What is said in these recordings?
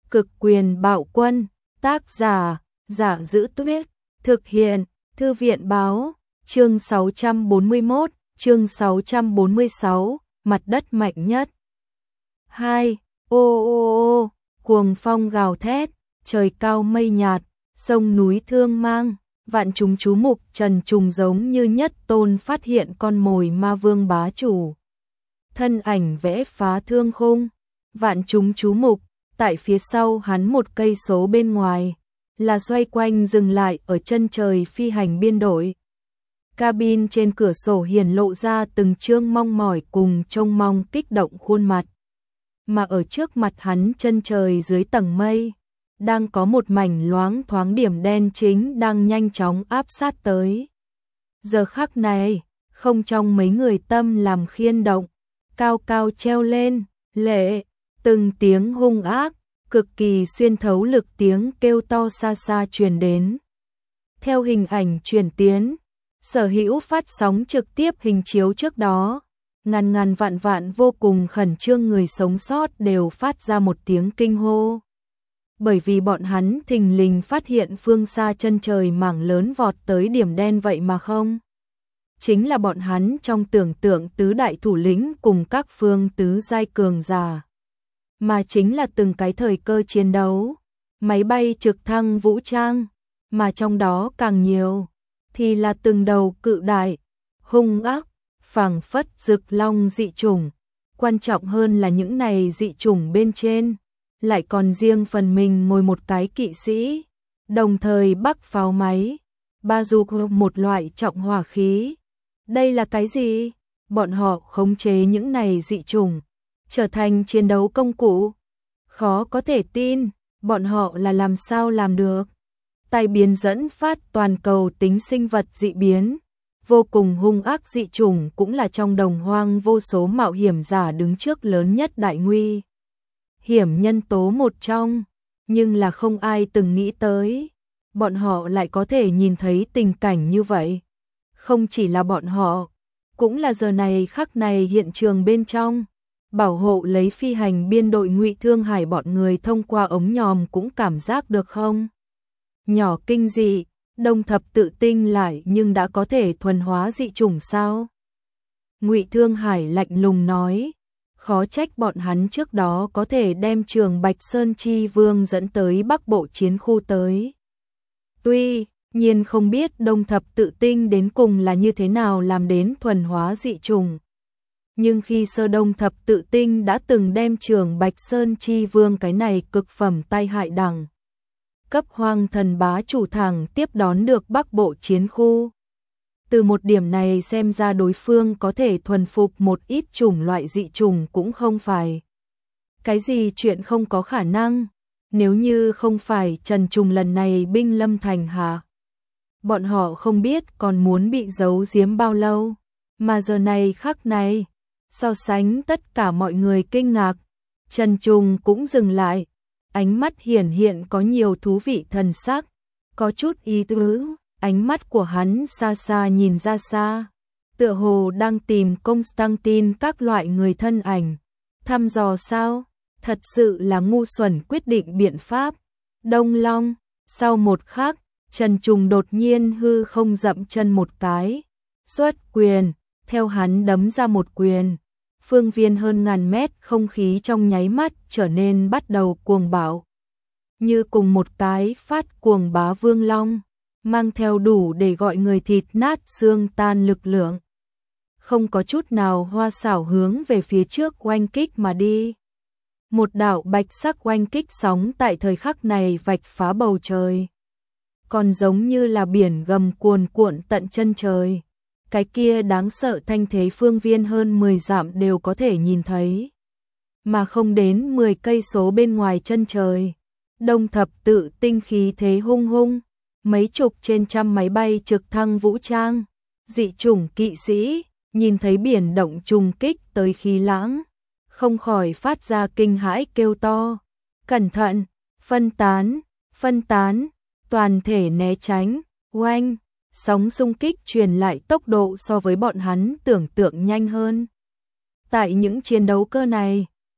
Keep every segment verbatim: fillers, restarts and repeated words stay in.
Cực quyền bạo quân, tác giả, Giả Giữ Tuyết, thực hiện, Thư viện báo, chương sáu trăm bốn mươi mốt, chương sáu trăm bốn mươi sáu, mặt đất mạnh nhất. hai. Ô ô ô, cuồng phong gào thét, trời cao mây nhạt, sông núi thương mang, vạn chúng chú mục. Trần Trùng giống như nhất tôn phát hiện con mồi ma vương bá chủ. Thân ảnh vẽ phá thương khung, vạn chúng chú mục. Tại phía sau hắn một cây số bên ngoài, là xoay quanh dừng lại ở chân trời phi hành biên đội. Cabin trên cửa sổ hiển lộ ra từng chương mong mỏi cùng trông mong kích động khuôn mặt. Mà ở trước mặt hắn chân trời dưới tầng mây, đang có một mảnh loáng thoáng điểm đen chính đang nhanh chóng áp sát tới. Giờ khắc này, không trong mấy người tâm làm khiên động, cao cao treo lên, lệ, từng tiếng hung ác, cực kỳ xuyên thấu lực tiếng kêu to xa xa truyền đến. Theo hình ảnh truyền tiến, sở hữu phát sóng trực tiếp hình chiếu trước đó, ngàn ngàn vạn vạn vô cùng khẩn trương người sống sót đều phát ra một tiếng kinh hô. Bởi vì bọn hắn thình lình phát hiện phương xa chân trời mảng lớn vọt tới điểm đen vậy mà không. Chính là bọn hắn trong tưởng tượng tứ đại thủ lĩnh cùng các phương tứ giai cường giả. Mà chính là từng cái thời cơ chiến đấu, máy bay trực thăng vũ trang, mà trong đó càng nhiều, thì là từng đầu cự đại, hung ác, phảng phất rực long dị chủng. Quan trọng hơn là những này dị chủng bên trên, lại còn riêng phần mình ngồi một cái kỵ sĩ, đồng thời bắc pháo máy, ba du một loại trọng hỏa khí. Đây là cái gì? Bọn họ khống chế những này dị chủng, trở thành chiến đấu công cụ. Khó có thể tin, bọn họ là làm sao làm được. Tai biến dẫn phát toàn cầu tính sinh vật dị biến, vô cùng hung ác dị chủng cũng là trong đồng hoang vô số mạo hiểm giả đứng trước lớn nhất đại nguy hiểm nhân tố một trong, nhưng là không ai từng nghĩ tới, bọn họ lại có thể nhìn thấy tình cảnh như vậy. Không chỉ là bọn họ, cũng là giờ này khắc này hiện trường bên trong, bảo hộ lấy phi hành biên đội Ngụy Thương Hải bọn người thông qua ống nhòm cũng cảm giác được không? Nhỏ kinh dị, Đông Thập Tự Tinh lại nhưng đã có thể thuần hóa dị chủng sao? Ngụy Thương Hải lạnh lùng nói, khó trách bọn hắn trước đó có thể đem Trường Bạch Sơn Chi Vương dẫn tới Bắc Bộ chiến khu tới. Tuy nhiên không biết Đông Thập Tự Tinh đến cùng là như thế nào làm đến thuần hóa dị chủng. Nhưng khi sơ Đông Thập Tự Tinh đã từng đem Trường Bạch Sơn Chi Vương cái này cực phẩm tai hại đẳng cấp hoang thần bá chủ thẳng tiếp đón được Bắc Bộ chiến khu. Từ một điểm này xem ra đối phương có thể thuần phục một ít chủng loại dị chủng cũng không phải cái gì chuyện không có khả năng. Nếu như không phải Trần Trùng lần này binh lâm thành hạ, bọn họ không biết còn muốn bị giấu giếm bao lâu. Mà giờ này khắc này, so sánh tất cả mọi người kinh ngạc, Trần Trùng cũng dừng lại, ánh mắt hiển hiện có nhiều thú vị thần sắc, có chút ý tứ, ánh mắt của hắn xa xa nhìn ra xa, tựa hồ đang tìm Constantine các loại người thân ảnh, thăm dò sao, thật sự là ngu xuẩn quyết định biện pháp. Đông Long, sau một khắc, Trần Trùng đột nhiên hư không dậm chân một cái, xuất quyền, theo hắn đấm ra một quyền. Phương viên hơn ngàn mét không khí trong nháy mắt trở nên bắt đầu cuồng bạo. Như cùng một cái phát cuồng bá vương long, mang theo đủ để gọi người thịt nát xương tan lực lượng. Không có chút nào hoa xảo hướng về phía trước oanh kích mà đi. Một đạo bạch sắc oanh kích sóng tại thời khắc này vạch phá bầu trời. Còn giống như là biển gầm cuồn cuộn tận chân trời. Cái kia đáng sợ thanh thế phương viên hơn mười dặm đều có thể nhìn thấy. Mà không đến mười cây số bên ngoài chân trời. Đông Thập Tự Tinh khí thế hung hung. Mấy chục trên trăm máy bay trực thăng vũ trang. Dị chủng kỵ sĩ, nhìn thấy biển động trùng kích tới khí lãng. Không khỏi phát ra kinh hãi kêu to. Cẩn thận, phân tán, phân tán, toàn thể né tránh, oanh. Sóng xung kích truyền lại tốc độ so với bọn hắn tưởng tượng nhanh hơn. Tại những chiến đấu cơ này,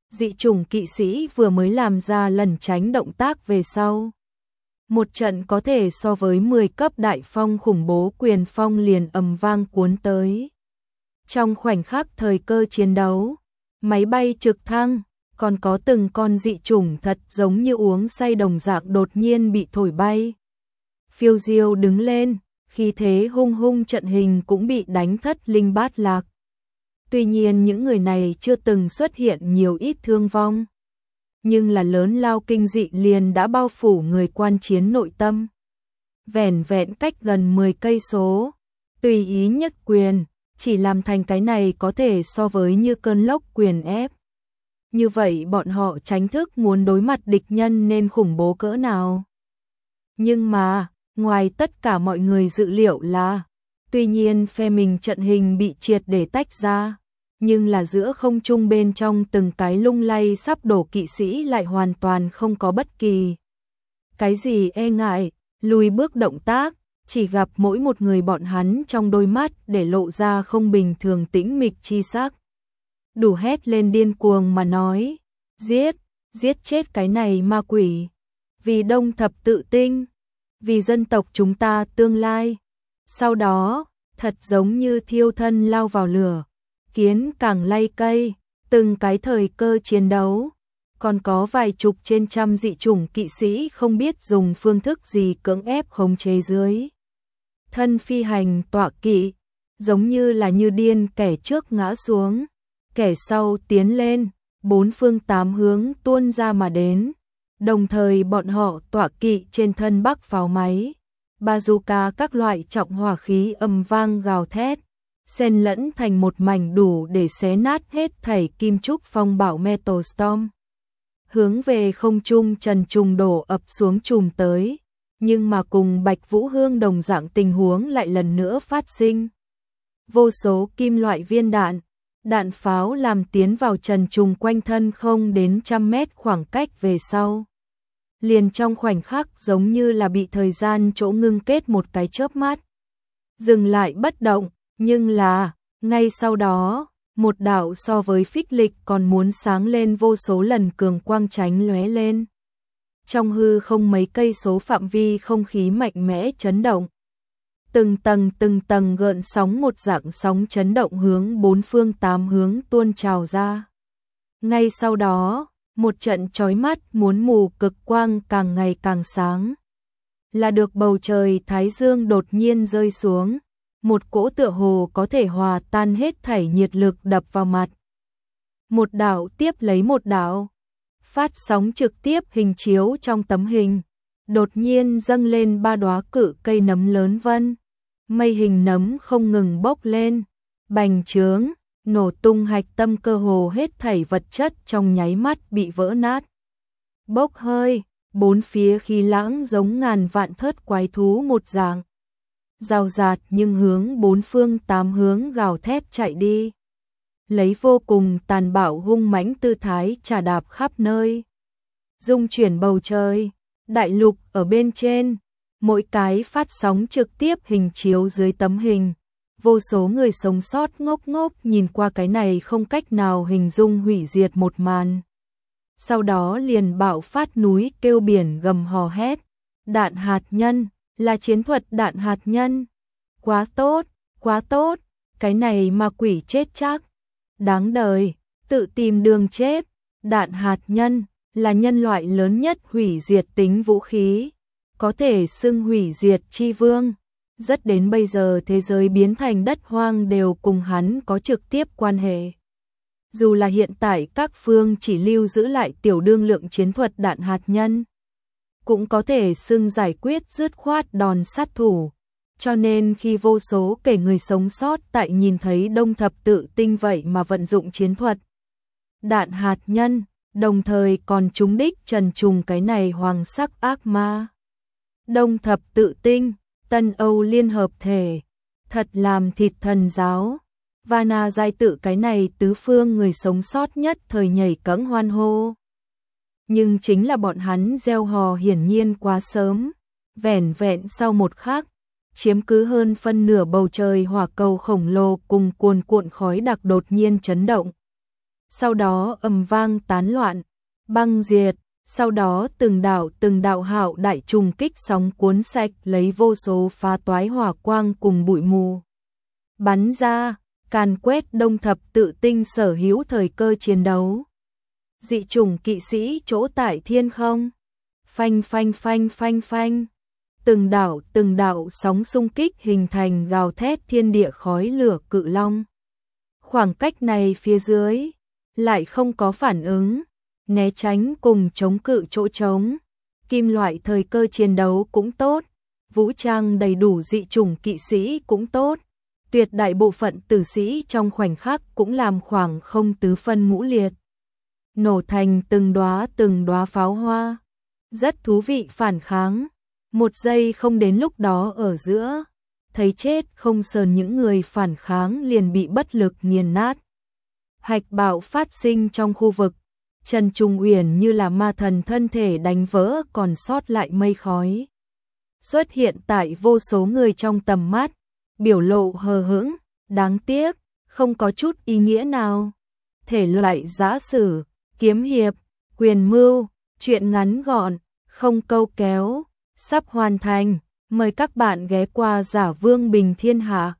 dị chủng kỵ sĩ vừa mới làm ra lần tránh động tác về sau. Một trận có thể so với mười cấp đại phong khủng bố quyền phong liền ầm vang cuốn tới. Trong khoảnh khắc thời cơ chiến đấu, máy bay trực thăng, còn có từng con dị chủng thật giống như uống say đồng dạng đột nhiên bị thổi bay. Phiêu diêu đứng lên, khí thế hung hung, trận hình cũng bị đánh thất linh bát lạc. Tuy nhiên những người này chưa từng xuất hiện nhiều ít thương vong, nhưng là lớn lao kinh dị liền đã bao phủ người quan chiến nội tâm. Vẻn vẹn cách gần mười cây số, tùy ý nhất quyền, chỉ làm thành cái này có thể so với như cơn lốc quyền ép. Như vậy bọn họ tránh thức muốn đối mặt địch nhân nên khủng bố cỡ nào. Nhưng mà, ngoài tất cả mọi người dự liệu là, tuy nhiên phe mình trận hình bị triệt để tách ra, nhưng là giữa không trung bên trong từng cái lung lay sắp đổ kỵ sĩ lại hoàn toàn không có bất kỳ cái gì e ngại, lùi bước động tác, chỉ gặp mỗi một người bọn hắn trong đôi mắt để lộ ra không bình thường tĩnh mịch chi sắc. Đủ hét lên điên cuồng mà nói, giết, giết chết cái này ma quỷ, vì đông thập tự tinh, vì dân tộc chúng ta tương lai. Sau đó, thật giống như thiêu thân lao vào lửa, kiến càng lay cây, từng cái thời cơ chiến đấu, còn có vài chục trên trăm dị chủng kỵ sĩ không biết dùng phương thức gì cưỡng ép khống chế dưới thân phi hành tọa kỵ, giống như là như điên, kẻ trước ngã xuống, kẻ sau tiến lên, bốn phương tám hướng tuôn ra mà đến. Đồng thời bọn họ tọa kỵ trên thân bắc pháo máy, bazooka các loại trọng hỏa khí âm vang gào thét, xen lẫn thành một mảnh đủ để xé nát hết thảy kim trúc phong bạo Metal Storm. Hướng về không trung trần trùng đổ ập xuống trùm tới, nhưng mà cùng Bạch Vũ Hương đồng dạng tình huống lại lần nữa phát sinh. Vô số kim loại viên đạn, đạn pháo làm tiến vào trần trùng quanh thân không đến trăm mét khoảng cách về sau. Liền trong khoảnh khắc giống như là bị thời gian chỗ ngưng kết một cái chớp mắt. Dừng lại bất động, nhưng là, ngay sau đó, một đạo so với phích lịch còn muốn sáng lên vô số lần cường quang tránh lóe lên. Trong hư không mấy cây số phạm vi không khí mạnh mẽ chấn động. Từng tầng từng tầng gợn sóng một dạng sóng chấn động hướng bốn phương tám hướng tuôn trào ra. Ngay sau đó, một trận chói mắt muốn mù cực quang càng ngày càng sáng. Là được bầu trời thái dương đột nhiên rơi xuống, một cỗ tựa hồ có thể hòa tan hết thảy nhiệt lực đập vào mặt. Một đạo tiếp lấy một đạo, phát sóng trực tiếp hình chiếu trong tấm hình, đột nhiên dâng lên ba đóa cự cây nấm lớn vân, mây hình nấm không ngừng bốc lên, bành trướng, nổ tung hạch tâm, cơ hồ hết thảy vật chất trong nháy mắt bị vỡ nát. Bốc hơi, bốn phía khí lãng giống ngàn vạn thớt quái thú một dạng. Rào rạt nhưng hướng bốn phương tám hướng gào thét chạy đi. Lấy vô cùng tàn bạo hung mãnh tư thái trà đạp khắp nơi. Dung chuyển bầu trời, đại lục ở bên trên, mỗi cái phát sóng trực tiếp hình chiếu dưới tấm hình. Vô số người sống sót ngốc ngốc nhìn qua cái này không cách nào hình dung hủy diệt một màn. Sau đó liền bạo phát núi kêu biển gầm hò hét. Đạn hạt nhân, là chiến thuật đạn hạt nhân. Quá tốt, quá tốt, cái này ma quỷ chết chắc. Đáng đời, tự tìm đường chết. Đạn hạt nhân, là nhân loại lớn nhất hủy diệt tính vũ khí. Có thể xưng hủy diệt chi vương. Rất đến bây giờ thế giới biến thành đất hoang đều cùng hắn có trực tiếp quan hệ. Dù là hiện tại các phương chỉ lưu giữ lại tiểu đương lượng chiến thuật đạn hạt nhân, cũng có thể xưng giải quyết dứt khoát đòn sát thủ. Cho nên khi vô số kẻ người sống sót tại nhìn thấy đông thập tự tinh vậy mà vận dụng chiến thuật đạn hạt nhân, đồng thời còn trúng đích trần trùng cái này hoàng sắc ác ma. Đông thập tự tinh, Tân Âu liên hợp thể, thật làm thịt thần giáo. Vana giai tự cái này tứ phương người sống sót nhất thời nhảy cẫng hoan hô. Nhưng chính là bọn hắn gieo hò hiển nhiên quá sớm, vẻn vẹn sau một khắc, chiếm cứ hơn phân nửa bầu trời hỏa cầu khổng lồ cùng cuồn cuộn khói đặc đột nhiên chấn động. sau đó ầm vang tán loạn, băng diệt, sau đó từng đạo từng đạo hạo đại trùng kích sóng cuốn sạch lấy vô số phá toái hỏa quang cùng bụi mù. Bắn ra, càn quét đông thập tự tinh sở hữu thời cơ chiến đấu. Dị chủng kỵ sĩ chỗ tại thiên không. Phanh phanh phanh phanh phanh. Từng đạo từng đạo sóng xung kích hình thành gào thét thiên địa khói lửa cự long. Khoảng cách này phía dưới lại không có phản ứng, né tránh cùng chống cự chỗ trống. Kim loại thời cơ chiến đấu cũng tốt, vũ trang đầy đủ dị chủng kỵ sĩ cũng tốt. Tuyệt đại bộ phận tử sĩ trong khoảnh khắc cũng làm khoảng không tứ phân ngũ liệt. Nổ thành từng đóa từng đóa pháo hoa. Rất thú vị phản kháng. Một giây không đến lúc đó ở giữa, thấy chết không sờn những người phản kháng liền bị bất lực nghiền nát. Hạch bạo phát sinh trong khu vực. Trần Trung Uyển như là ma thần thân thể đánh vỡ còn sót lại mây khói. Xuất hiện tại vô số người trong tầm mắt, biểu lộ hờ hững, đáng tiếc, không có chút ý nghĩa nào. Thể loại giã sử, kiếm hiệp, quyền mưu, truyện ngắn gọn, không câu kéo, sắp hoàn thành. Mời các bạn ghé qua Giả Vương Bình Thiên Hạ.